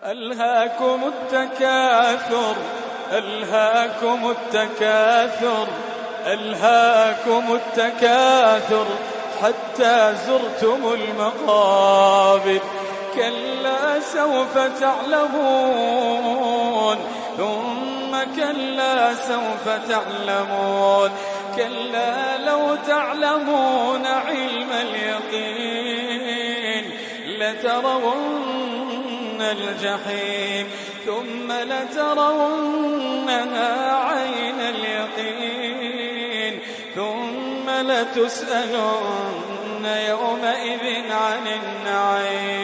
ألهاكم التكاثر ألهاكم التكاثر ألهاكم التكاثر حتى زرتم المقابر. كلا سوف تعلمون ثم كلا سوف تعلمون. كلا لو تعلمون علم اليقين لترون الجحيم ثم لترونها عين اليقين ثم لتسألن يومئذ عن النعيم.